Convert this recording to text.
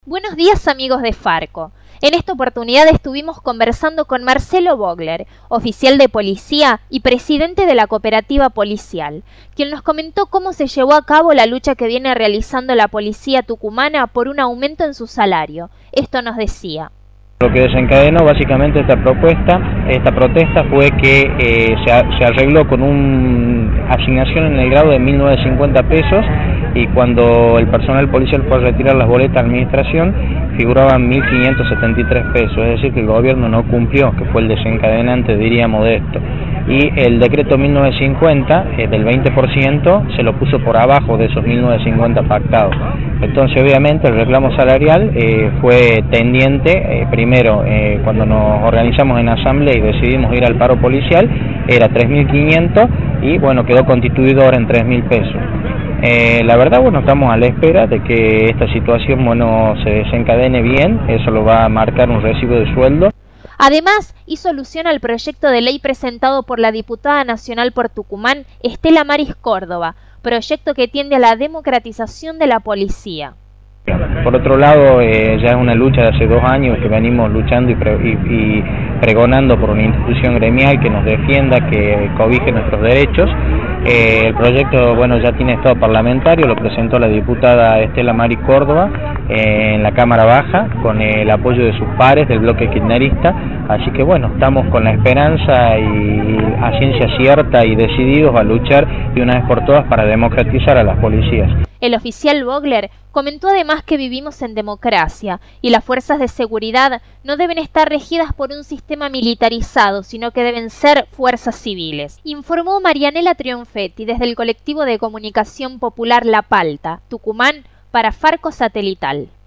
Buenos días amigos de Farco. En esta oportunidad estuvimos conversando con Marcelo Vogler, oficial de policía y presidente de la cooperativa policial, quien nos comentó cómo se llevó a cabo la lucha que viene realizando la policía tucumana por un aumento en su salario. Esto nos decía. Lo que desencadenó básicamente esta protesta fue que se arregló con una asignación en el grado de 1.950 pesos y cuando el personal policial fue a retirar las boletas a la administración figuraban 1.573 pesos, es decir que el gobierno no cumplió, que fue el desencadenante, diríamos, de esto. Y el decreto 1950 del 20% se lo puso por abajo de esos 1.950 pactados. Entonces obviamente el reclamo salarial fue tendiente, primero cuando nos organizamos en asamblea y decidimos ir al paro policial, era 3.500 y bueno, quedó constituido ahora en 3.000 pesos. La verdad, bueno, estamos a la espera de que esta situación, bueno, se desencadene bien, eso lo va a marcar un recibo de sueldo. Además, hizo alusión al proyecto de ley presentado por la diputada nacional por Tucumán, Estela Maris Córdoba, proyecto que tiende a la democratización de la policía. Por otro lado, ya es una lucha de hace 2 años que venimos luchando y pregonando por una institución gremial que nos defienda, que cobije nuestros derechos. El proyecto, bueno, ya tiene estado parlamentario, lo presentó la diputada Estela Maris Córdoba en la Cámara Baja con el apoyo de sus pares del bloque kirchnerista, así que bueno, estamos con la esperanza y a ciencia cierta y decididos a luchar de una vez por todas para democratizar a las policías. El oficial Vogler comentó además que vivimos en democracia y las fuerzas de seguridad no deben estar regidas por un sistema militarizado, sino que deben ser fuerzas civiles. Informó Marianela Trionfetti desde el colectivo de comunicación popular La Palta, Tucumán, para Farco Satelital.